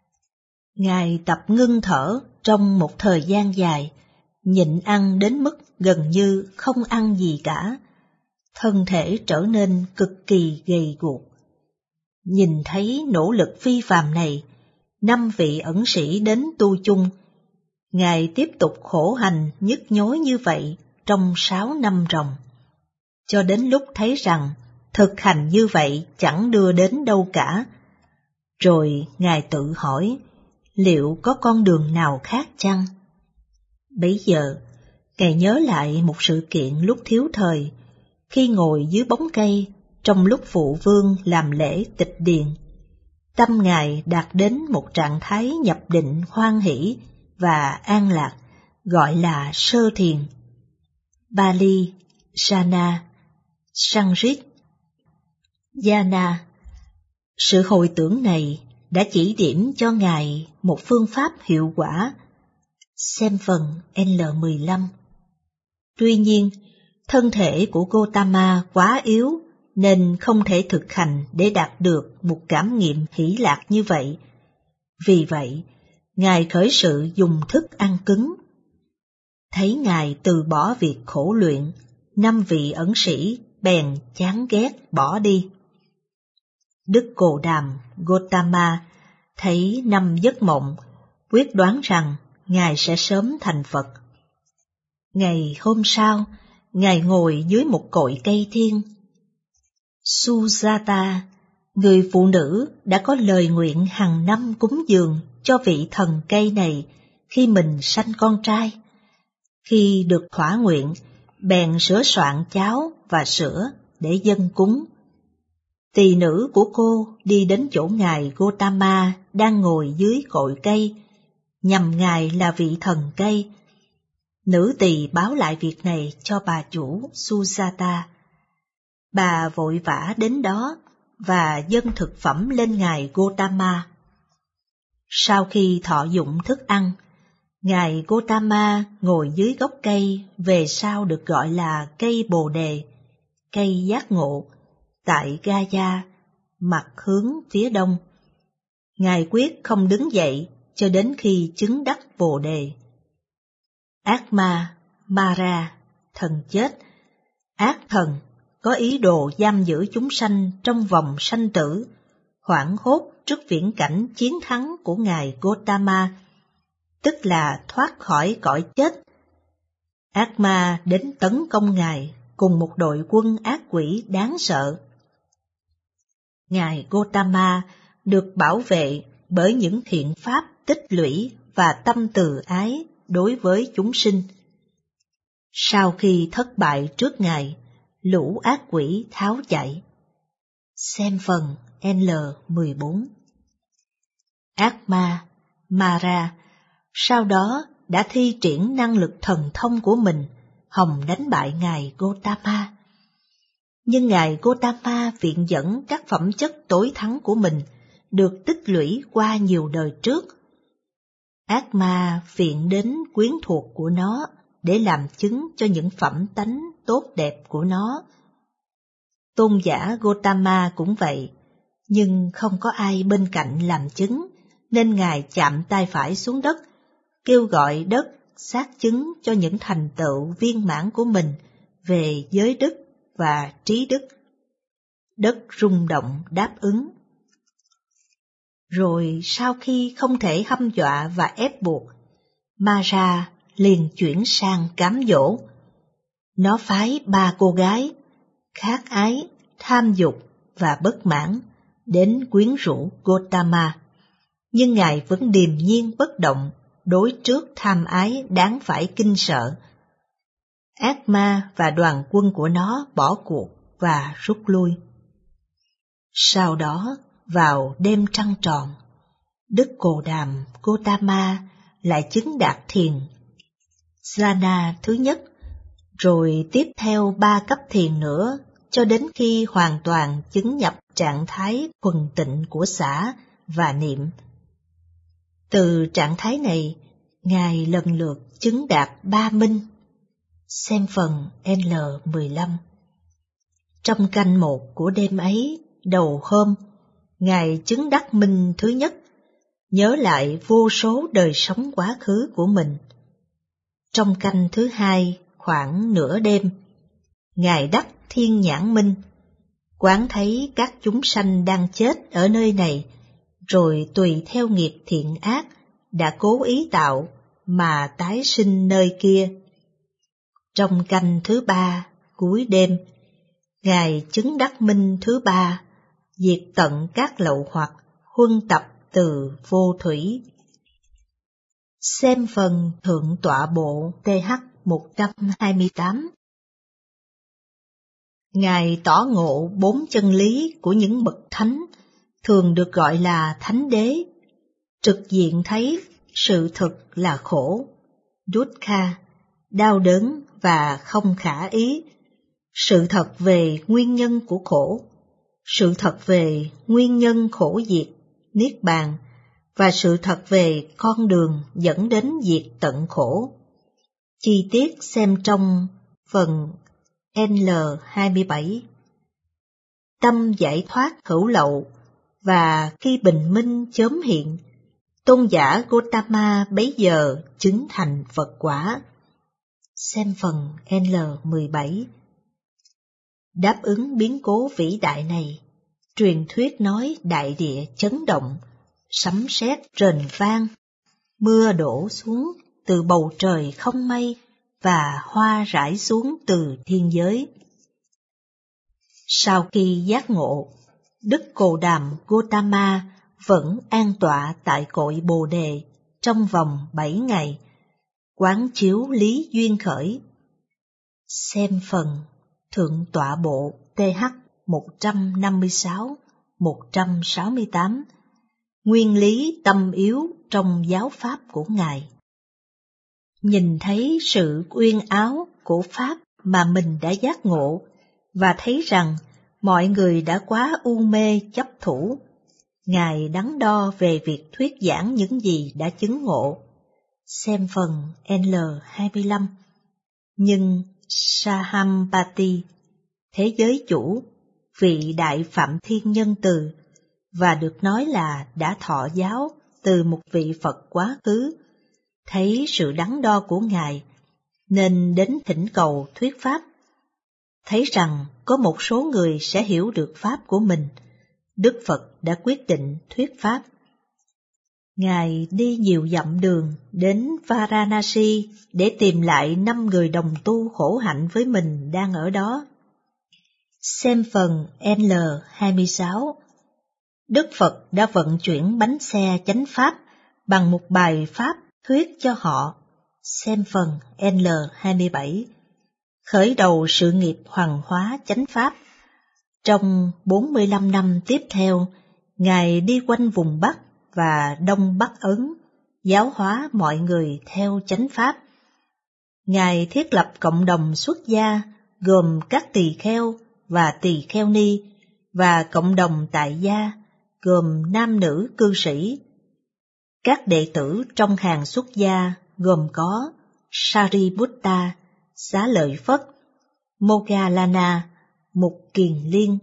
Ngài tập ngưng thở trong một thời gian dài, nhịn ăn đến mức gần như không ăn gì cả. Thân thể trở nên cực kỳ gầy guộc. Nhìn thấy nỗ lực phi phàm này, năm vị ẩn sĩ đến tu chung. Ngài tiếp tục khổ hành nhức nhối như vậy trong sáu năm ròng, cho đến lúc thấy rằng thực hành như vậy chẳng đưa đến đâu cả. Rồi Ngài tự hỏi, liệu có con đường nào khác chăng? Bấy giờ, Ngài nhớ lại một sự kiện lúc thiếu thời, khi ngồi dưới bóng cây trong lúc phụ vương làm lễ tịch điền. Tâm Ngài đạt đến một trạng thái nhập định hoan hỷ và an lạc, gọi là sơ thiền. Bali, Jhana, Sanskrit, Dhyana. Sự hồi tưởng này đã chỉ điểm cho Ngài một phương pháp hiệu quả. Xem phần L mười lăm. Tuy nhiên, thân thể của Gotama quá yếu nên không thể thực hành để đạt được một cảm nghiệm hỷ lạc như vậy. Vì vậy, Ngài khởi sự dùng thức ăn cứng. Thấy Ngài từ bỏ việc khổ luyện, năm vị ẩn sĩ bèn chán ghét bỏ đi. Đức Cồ Đàm Gotama thấy năm giấc mộng, quyết đoán rằng Ngài sẽ sớm thành Phật. Ngày hôm sau, Ngài ngồi dưới một cội cây thiên. Sujata, người phụ nữ đã có lời nguyện hàng năm cúng dường cho vị thần cây này khi mình sanh con trai. Khi được thỏa nguyện, bèn sửa soạn cháo và sữa để dâng cúng. Tỳ nữ của cô đi đến chỗ Ngài Gotama đang ngồi dưới cội cây, nhằm Ngài là vị thần cây. Nữ tỳ báo lại việc này cho bà chủ Sujata. Bà vội vã đến đó và dâng thực phẩm lên Ngài Gotama. Sau khi thọ dụng thức ăn, Ngài Gotama ngồi dưới gốc cây về sau được gọi là cây Bồ Đề, cây giác ngộ, tại Gaya, mặt hướng phía đông. Ngài quyết không đứng dậy cho đến khi chứng đắc Bồ Đề. Atma, Mara, thần chết, ác thần, có ý đồ giam giữ chúng sanh trong vòng sanh tử, hoảng hốt trước viễn cảnh chiến thắng của Ngài Gotama, tức là thoát khỏi cõi chết. Atma đến tấn công Ngài cùng một đội quân ác quỷ đáng sợ. Ngài Gotama được bảo vệ bởi những thiện pháp tích lũy và tâm từ ái đối với chúng sinh. Sau khi thất bại trước Ngài, lũ ác quỷ tháo chạy. Xem phần L mười bốn. Atma, Mara, sau đó đã thi triển năng lực thần thông của mình, hòng đánh bại Ngài Gotama. Nhưng Ngài Gotama viện dẫn các phẩm chất tối thắng của mình, được tích lũy qua nhiều đời trước. Atma viện đến quyến thuộc của nó để làm chứng cho những phẩm tánh tốt đẹp của nó. Tôn giả Gotama cũng vậy, nhưng không có ai bên cạnh làm chứng, nên Ngài chạm tay phải xuống đất, kêu gọi đất xác chứng cho những thành tựu viên mãn của mình về giới đức và trí đức. Đất rung động đáp ứng. Rồi sau khi không thể hăm dọa và ép buộc, Mara liền chuyển sang cám dỗ. Nó phái ba cô gái, khát ái, tham dục và bất mãn, đến quyến rũ Gotama. Nhưng Ngài vẫn điềm nhiên bất động đối trước tham ái đáng phải kinh sợ. Atma và đoàn quân của nó bỏ cuộc và rút lui. Sau đó, vào đêm trăng tròn, Đức Cồ Đàm Gotama lại chứng đạt thiền Jhana thứ nhất, rồi tiếp theo ba cấp thiền nữa cho đến khi hoàn toàn chứng nhập trạng thái thuần tịnh của xả và niệm. Từ trạng thái này, Ngài lần lượt chứng đạt ba minh. Xem phần L mười lăm. Trong canh một của đêm ấy, đầu hôm, Ngài chứng đắc minh thứ nhất, nhớ lại vô số đời sống quá khứ của mình. Trong canh thứ hai, khoảng nửa đêm, Ngài đắc thiên nhãn minh, quán thấy các chúng sanh đang chết ở nơi này, rồi tùy theo nghiệp thiện ác đã cố ý tạo mà tái sinh nơi kia. Trong canh thứ ba, cuối đêm, Ngài chứng đắc minh thứ ba, diệt tận các lậu hoặc, huân tập từ vô thủy. Xem phần Thượng tọa bộ T H một trăm hai mươi tám. Ngài tỏ ngộ bốn chân lý của những bậc thánh, thường được gọi là thánh đế, trực diện thấy sự thực là khổ, dukkha, đau đớn và không khả ý, sự thật về nguyên nhân của khổ, sự thật về nguyên nhân khổ diệt, niết bàn, và sự thật về con đường dẫn đến diệt tận khổ. Chi tiết xem trong phần L hai mươi bảy. Tâm giải thoát hữu lậu, và khi bình minh chớm hiện, tôn giả Gotama bấy giờ chứng thành Phật quả. Xem phần L mười bảy. Đáp ứng biến cố vĩ đại này, truyền thuyết nói đại địa chấn động, sấm sét rền vang, mưa đổ xuống từ bầu trời không mây và hoa rải xuống từ thiên giới. Sau khi giác ngộ, Đức Cồ Đàm Gotama vẫn an tọa tại cội Bồ Đề trong vòng bảy ngày, quán chiếu lý duyên khởi. Xem phần Thượng tọa bộ T H một trăm năm mươi sáu, một trăm sáu mươi tám, nguyên lý tâm yếu trong giáo pháp của Ngài. Nhìn thấy sự uyên áo của pháp mà mình đã giác ngộ, và thấy rằng mọi người đã quá u mê chấp thủ, Ngài đắn đo về việc thuyết giảng những gì đã chứng ngộ. Xem phần L hai mươi lăm. Nhưng Sahampati, thế giới chủ, vị đại phạm thiên nhân từ, và được nói là đã thọ giáo từ một vị Phật quá khứ, thấy sự đắn đo của Ngài, nên đến thỉnh cầu thuyết pháp. Thấy rằng có một số người sẽ hiểu được pháp của mình, Đức Phật đã quyết định thuyết pháp. Ngài đi nhiều dặm đường đến Varanasi để tìm lại năm người đồng tu khổ hạnh với mình đang ở đó. Xem phần L hai mươi sáu. Đức Phật đã vận chuyển bánh xe chánh pháp bằng một bài pháp thuyết cho họ. Xem phần L hai mươi bảy. Khởi đầu sự nghiệp hoàng hóa chánh pháp. Trong bốn mươi lăm năm tiếp theo, Ngài đi quanh vùng Bắc và Đông Bắc Ấn, giáo hóa mọi người theo chánh pháp. Ngài thiết lập cộng đồng xuất gia gồm các tỳ kheo và tỳ kheo ni, và cộng đồng tại gia gồm nam nữ cư sĩ. Các đệ tử trong hàng xuất gia gồm có Sariputta, Xá Lợi Phất, Moggallana, Mục Kiền Liên,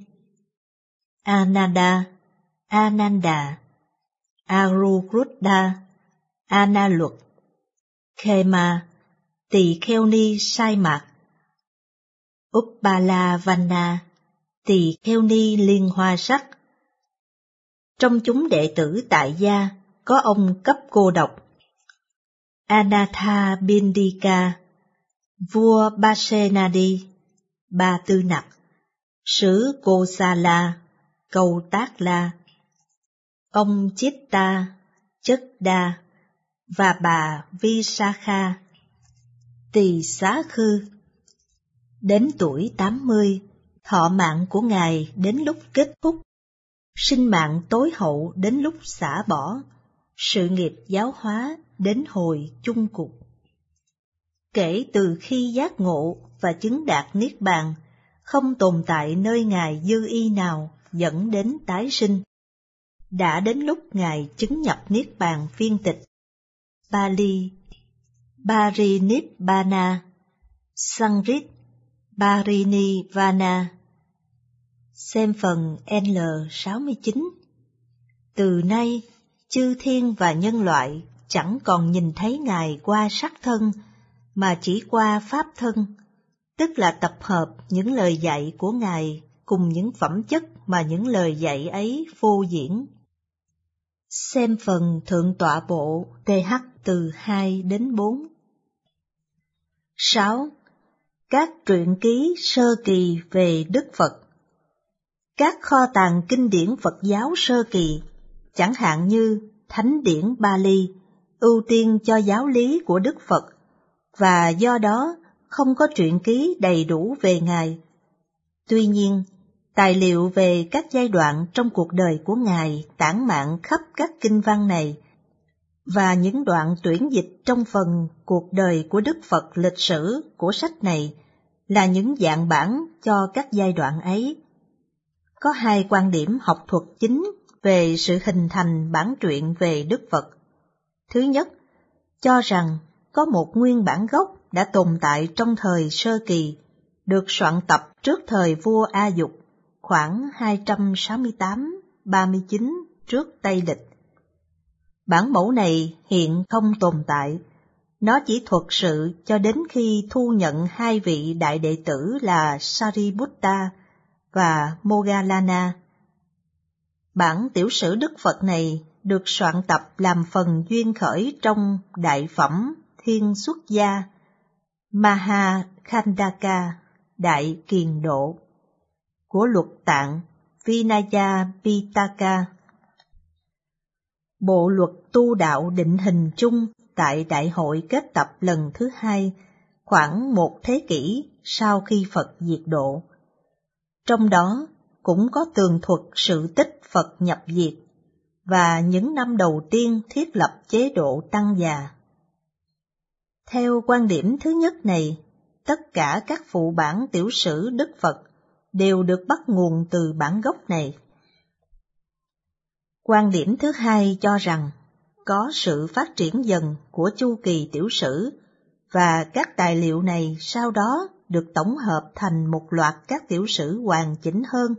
Ananda, Ananda, Aruruddha, Analuật, Khema, tỳ kheo ni Sai Mạc, Uppalavanna, tỳ kheo ni Liên Hoa Sắc. Trong chúng đệ tử tại gia có ông cấp cô độc Anatha Bindika, vua Basenadi, Ba Tư Nặc, sứ Kosala, Câu Tác La, ông Chitta, Chất Đa, và bà Visakha, tỳ xá khư. Đến tuổi tám mươi, thọ mạng của Ngài đến lúc kết thúc, sinh mạng tối hậu đến lúc xả bỏ, sự nghiệp giáo hóa đến hồi chung cục. Kể từ khi giác ngộ và chứng đạt niết bàn, không tồn tại nơi Ngài dư y nào dẫn đến tái sinh. Đã đến lúc Ngài chứng nhập niết bàn viên tịch. Pali Parinibbana, Sanskrit Parinivana. Xem phần L sáu mươi chín. Từ nay, chư thiên và nhân loại chẳng còn nhìn thấy Ngài qua sắc thân, mà chỉ qua pháp thân, tức là tập hợp những lời dạy của Ngài cùng những phẩm chất mà những lời dạy ấy phô diễn. Xem phần Thượng tọa bộ T H từ hai đến bốn. sáu. các truyện ký sơ kỳ về Đức Phật. Các kho tàng kinh điển Phật giáo sơ kỳ, chẳng hạn như Thánh điển Bali, ưu tiên cho giáo lý của Đức Phật, và do đó không có truyện ký đầy đủ về Ngài. Tuy nhiên, tài liệu về các giai đoạn trong cuộc đời của Ngài tản mạn khắp các kinh văn này, và những đoạn tuyển dịch trong phần cuộc đời của Đức Phật lịch sử của sách này là những dạng bản cho các giai đoạn ấy. Có hai quan điểm học thuật chính về sự hình thành bản truyện về Đức Phật. Thứ nhất, cho rằng có một nguyên bản gốc đã tồn tại trong thời sơ kỳ, được soạn tập trước thời vua A Dục, khoảng hai trăm sáu mươi tám ba mươi chín trước Tây Lịch. Bản mẫu này hiện không tồn tại, nó chỉ thuật sự cho đến khi thu nhận hai vị đại đệ tử là Sariputta và Moggallana. Bản tiểu sử Đức Phật này được soạn tập làm phần duyên khởi trong đại phẩm Thiên Xuất Gia Mahakhandaka Đại Kiền Độ của Luật Tạng Vinaya Pitaka, bộ luật tu đạo định hình chung tại Đại hội kết tập lần thứ hai, khoảng một thế kỷ sau khi Phật diệt độ. Trong đó cũng có tường thuật sự tích Phật nhập diệt và những năm đầu tiên thiết lập chế độ tăng già. Theo quan điểm thứ nhất này, tất cả các phụ bản tiểu sử Đức Phật đều được bắt nguồn từ bản gốc này. Quan điểm thứ hai cho rằng có sự phát triển dần của chu kỳ tiểu sử, và các tài liệu này sau đó được tổng hợp thành một loạt các tiểu sử hoàn chỉnh hơn.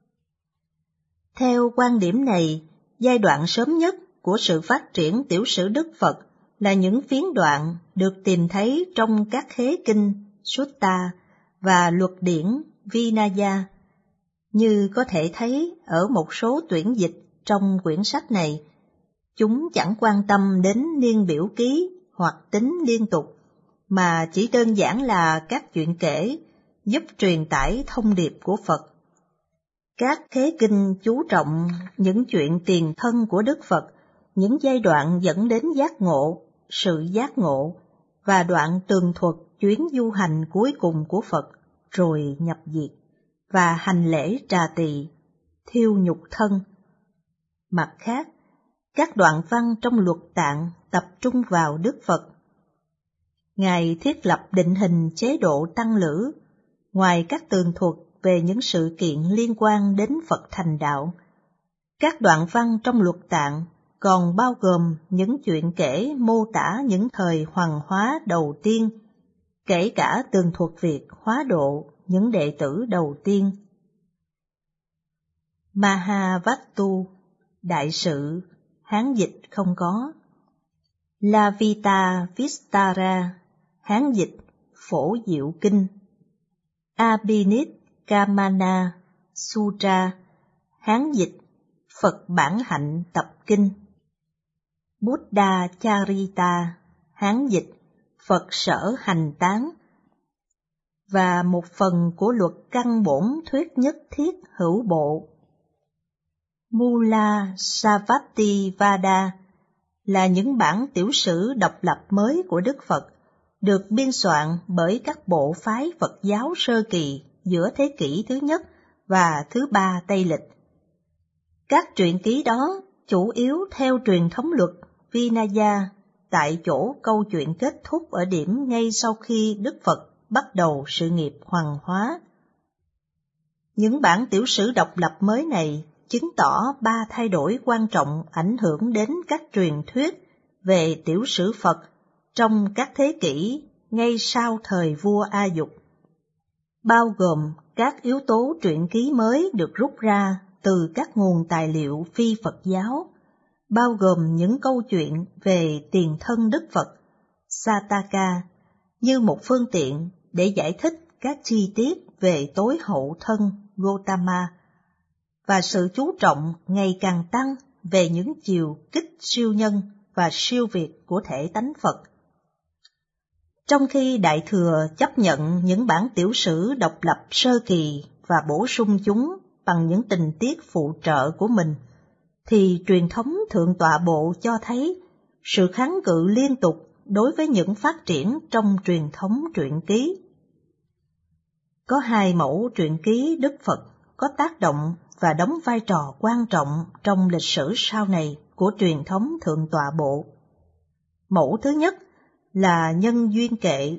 Theo quan điểm này, giai đoạn sớm nhất của sự phát triển tiểu sử Đức Phật là những phiến đoạn được tìm thấy trong các khế kinh Sutta và luật điển Vinaya, như có thể thấy ở một số tuyển dịch trong quyển sách này. Chúng chẳng quan tâm đến niên biểu ký hoặc tính liên tục, mà chỉ đơn giản là các chuyện kể giúp truyền tải thông điệp của Phật. Các khế kinh chú trọng những chuyện tiền thân của Đức Phật, những giai đoạn dẫn đến giác ngộ, sự giác ngộ, và đoạn tường thuật chuyến du hành cuối cùng của Phật rồi nhập diệt, và hành lễ trà tỳ, thiêu nhục thân. Mặt khác, các đoạn văn trong Luật Tạng tập trung vào Đức Phật. Ngài thiết lập định hình chế độ tăng lữ, ngoài các tường thuật về những sự kiện liên quan đến Phật thành đạo. Các đoạn văn trong Luật Tạng còn bao gồm những chuyện kể mô tả những thời hoàng hóa đầu tiên, kể cả tường thuật việc hóa độ những đệ tử đầu tiên. Mahavattu, đại sự, Hán dịch không có. Lavita Vistara, Hán dịch Phổ Diệu Kinh. Abhinit-kamana Sutra, Hán dịch Phật Bản Hạnh Tập Kinh. Buddha Charita, Hán dịch Phật Sở Hành Tán, và một phần của luật căn bổn thuyết nhất thiết hữu bộ. Mula Savati Vada là những bản tiểu sử độc lập mới của Đức Phật, được biên soạn bởi các bộ phái Phật giáo sơ kỳ giữa thế kỷ thứ nhất và thứ ba Tây Lịch. Các truyện ký đó chủ yếu theo truyền thống luật Vinaya, tại chỗ câu chuyện kết thúc ở điểm ngay sau khi Đức Phật bắt đầu sự nghiệp hoàng hóa. Những bản tiểu sử độc lập mới này chứng tỏ ba thay đổi quan trọng ảnh hưởng đến các truyền thuyết về tiểu sử Phật trong các thế kỷ ngay sau thời vua A Dục, bao gồm các yếu tố truyện ký mới được rút ra từ các nguồn tài liệu phi Phật giáo, bao gồm những câu chuyện về tiền thân Đức Phật, Sataka, như một phương tiện để giải thích các chi tiết về tối hậu thân Gotama, và sự chú trọng ngày càng tăng về những chiều kích siêu nhân và siêu việt của thể tánh Phật. Trong khi Đại Thừa chấp nhận những bản tiểu sử độc lập sơ kỳ và bổ sung chúng bằng những tình tiết phụ trợ của mình, thì truyền thống Thượng Tọa Bộ cho thấy sự kháng cự liên tục đối với những phát triển trong truyền thống truyện ký. Có hai mẫu truyện ký Đức Phật có tác động và đóng vai trò quan trọng trong lịch sử sau này của truyền thống Thượng Tọa Bộ. Mẫu thứ nhất là Nhân Duyên Kệ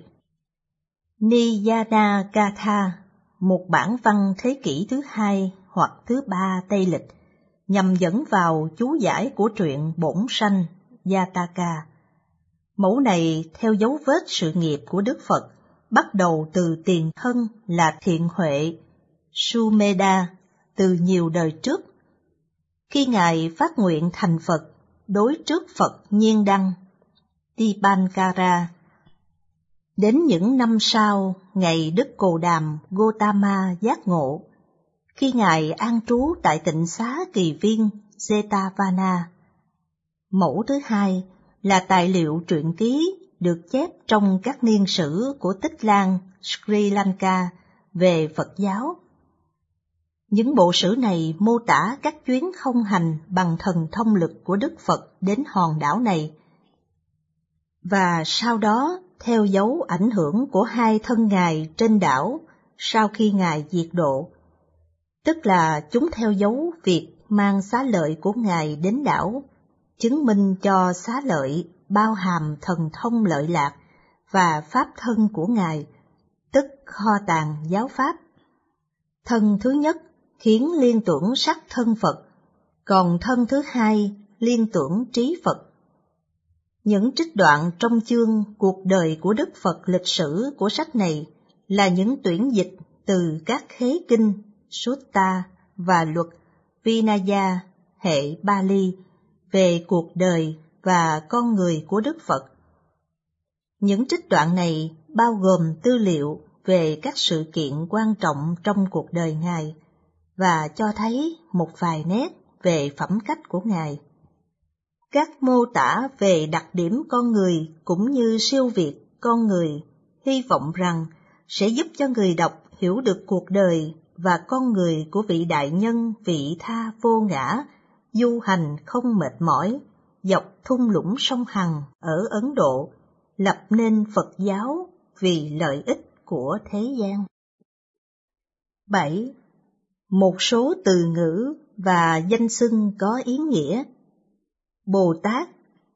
Niyana Gatha, một bản văn thế kỷ thứ hai hoặc thứ ba Tây Lịch, nhằm dẫn vào chú giải của truyện Bổn Sanh Jataka. Mẫu này theo dấu vết sự nghiệp của Đức Phật, bắt đầu từ tiền thân là Thiện Huệ Sumedha từ nhiều đời trước. Khi Ngài phát nguyện thành Phật đối trước Phật Nhiên Đăng Tipankara, đến những năm sau ngày Đức Cồ Đàm Gotama giác ngộ, khi Ngài an trú tại tịnh xá Kỳ Viên Jetavana. Mẫu thứ hai là tài liệu truyện ký được chép trong các niên sử của Tích Lan Sri Lanka về Phật giáo. Những bộ sử này mô tả các chuyến không hành bằng thần thông lực của Đức Phật đến hòn đảo này, và sau đó theo dấu ảnh hưởng của hai thân Ngài trên đảo sau khi Ngài diệt độ, tức là chúng theo dấu việc mang xá lợi của Ngài đến đảo, chứng minh cho xá lợi bao hàm thần thông lợi lạc và pháp thân của Ngài, tức kho tàng giáo pháp. Thân thứ nhất khiến liên tưởng sắc thân Phật, còn thân thứ hai liên tưởng trí Phật. Những trích đoạn trong chương Cuộc đời của Đức Phật lịch sử của sách này là những tuyển dịch từ các khế kinh, sutta và luật Vinaya hệ Bali về cuộc đời và con người của Đức Phật. Những trích đoạn này bao gồm tư liệu về các sự kiện quan trọng trong cuộc đời Ngài và cho thấy một vài nét về phẩm cách của Ngài. Các mô tả về đặc điểm con người cũng như siêu việt con người hy vọng rằng sẽ giúp cho người đọc hiểu được cuộc đời và con người của vị đại nhân vị tha vô ngã, du hành không mệt mỏi, dọc thung lũng sông Hằng ở Ấn Độ, lập nên Phật giáo vì lợi ích của thế gian. bảy. Một số từ ngữ và danh xưng có ý nghĩa. Bồ Tát,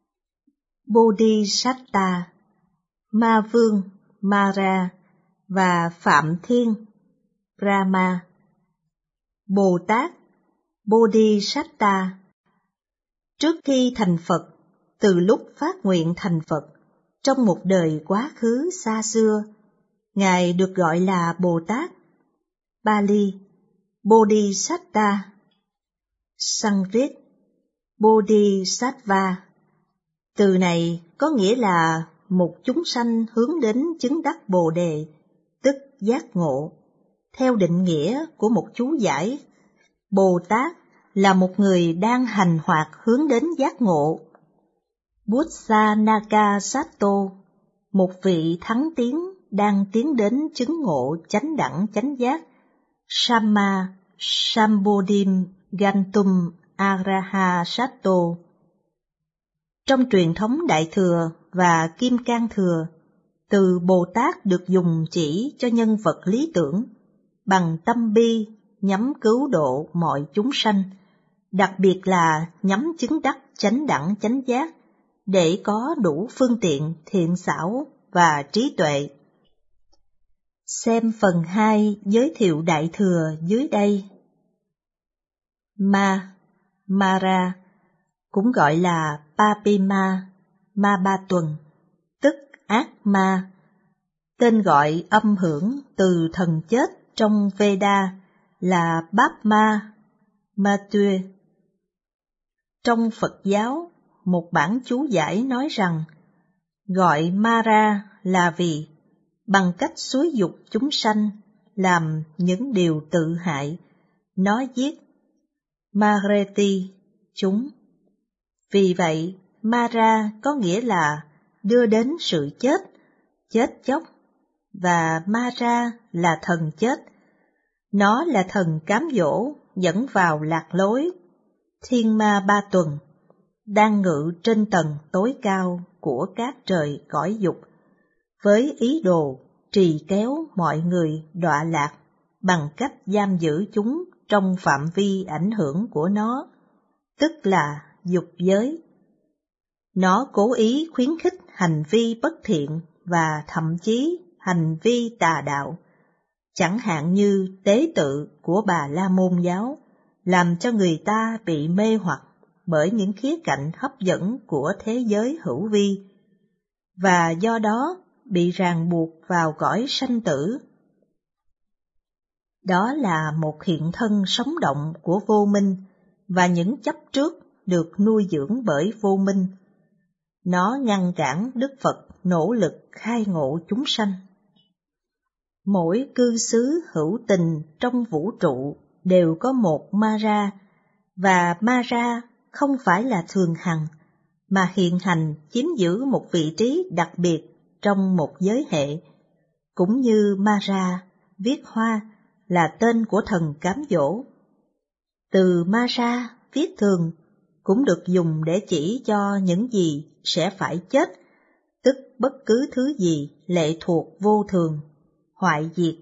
Bodhisatta, Ma Vương, Mara và Phạm Thiên, Brahma. Bồ Tát, Bodhisatta. Trước khi thành Phật, từ lúc phát nguyện thành Phật, trong một đời quá khứ xa xưa, Ngài được gọi là Bồ Tát. Pali, Bodhisatta. Sanskrit, Bodhisattva. Từ này có nghĩa là một chúng sanh hướng đến chứng đắc Bồ Đề, tức giác ngộ. Theo định nghĩa của một chú giải, Bồ Tát là một người đang hành hoạt hướng đến giác ngộ. Buddhanaka Sato, một vị thắng tiến đang tiến đến chứng ngộ chánh đẳng chánh giác. Samma Sambodhim Gantum Araha Sato. Trong truyền thống Đại Thừa và Kim Cang Thừa, từ Bồ Tát được dùng chỉ cho nhân vật lý tưởng, bằng tâm bi nhắm cứu độ mọi chúng sanh, đặc biệt là nhắm chứng đắc chánh đẳng chánh giác, để có đủ phương tiện, thiện xảo và trí tuệ. Xem phần hai giới thiệu Đại Thừa dưới đây. Ma, Mara, cũng gọi là Papima, ma ba tuần, tức ác ma, tên gọi âm hưởng từ thần chết trong Veda là Báp Ma, Ma Tuê. Trong Phật giáo, một bản chú giải nói rằng, gọi Mara là vì bằng cách xúi dục chúng sanh làm những điều tự hại, nó giết Mareti chúng. Vì vậy, Mara có nghĩa là đưa đến sự chết, chết chóc, và Mara là thần chết. Nó là thần cám dỗ dẫn vào lạc lối, thiên ma ba tuần, đang ngự trên tầng tối cao của các trời cõi dục, với ý đồ trì kéo mọi người đọa lạc bằng cách giam giữ chúng trong phạm vi ảnh hưởng của nó, tức là dục giới. Nó cố ý khuyến khích hành vi bất thiện và thậm chí hành vi tà đạo, chẳng hạn như tế tự của Bà La Môn giáo, làm cho người ta bị mê hoặc bởi những khía cạnh hấp dẫn của thế giới hữu vi, và do đó bị ràng buộc vào cõi sanh tử. Đó là một hiện thân sống động của vô minh và những chấp trước được nuôi dưỡng bởi vô minh. Nó ngăn cản Đức Phật nỗ lực khai ngộ chúng sanh. Mỗi cư xứ hữu tình trong vũ trụ đều có một Mara, và Mara không phải là thường hằng, mà hiện hành chiếm giữ một vị trí đặc biệt trong một giới hệ, cũng như Mara, viết hoa, là tên của thần cám dỗ. Từ Mara, viết thường, cũng được dùng để chỉ cho những gì sẽ phải chết, tức bất cứ thứ gì lệ thuộc vô thường, hoại diệt.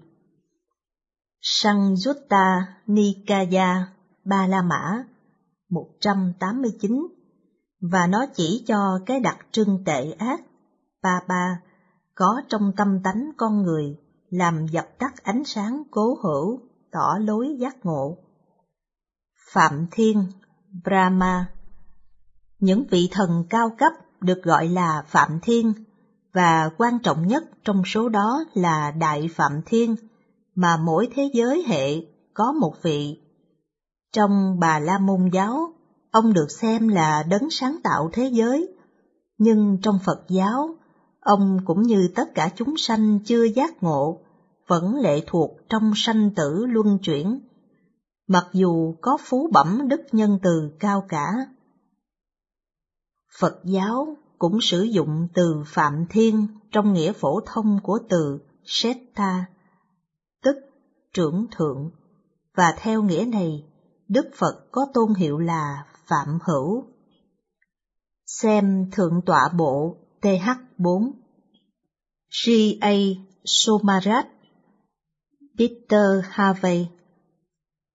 Sanjutta Nikaya Ba La Mã một trăm tám mươi chín, và nó chỉ cho cái đặc trưng tệ ác, Papa, có trong tâm tánh con người, làm dập tắt ánh sáng cố hữu, tỏ lối giác ngộ. Phạm Thiên, Brahma. Những vị thần cao cấp được gọi là Phạm Thiên, và quan trọng nhất trong số đó là Đại Phạm Thiên, mà mỗi thế giới hệ có một vị. Trong Bà La Môn giáo, ông được xem là đấng sáng tạo thế giới, nhưng trong Phật giáo, ông cũng như tất cả chúng sanh chưa giác ngộ, vẫn lệ thuộc trong sanh tử luân chuyển, mặc dù có phú bẩm đức nhân từ cao cả. Phật giáo cũng sử dụng từ Phạm Thiên trong nghĩa phổ thông của từ Setta, tức trưởng thượng, và theo nghĩa này, Đức Phật có tôn hiệu là Phạm Hữu. Xem Thượng tọa bộ T H bốn. G A Somarat, Peter Harvey.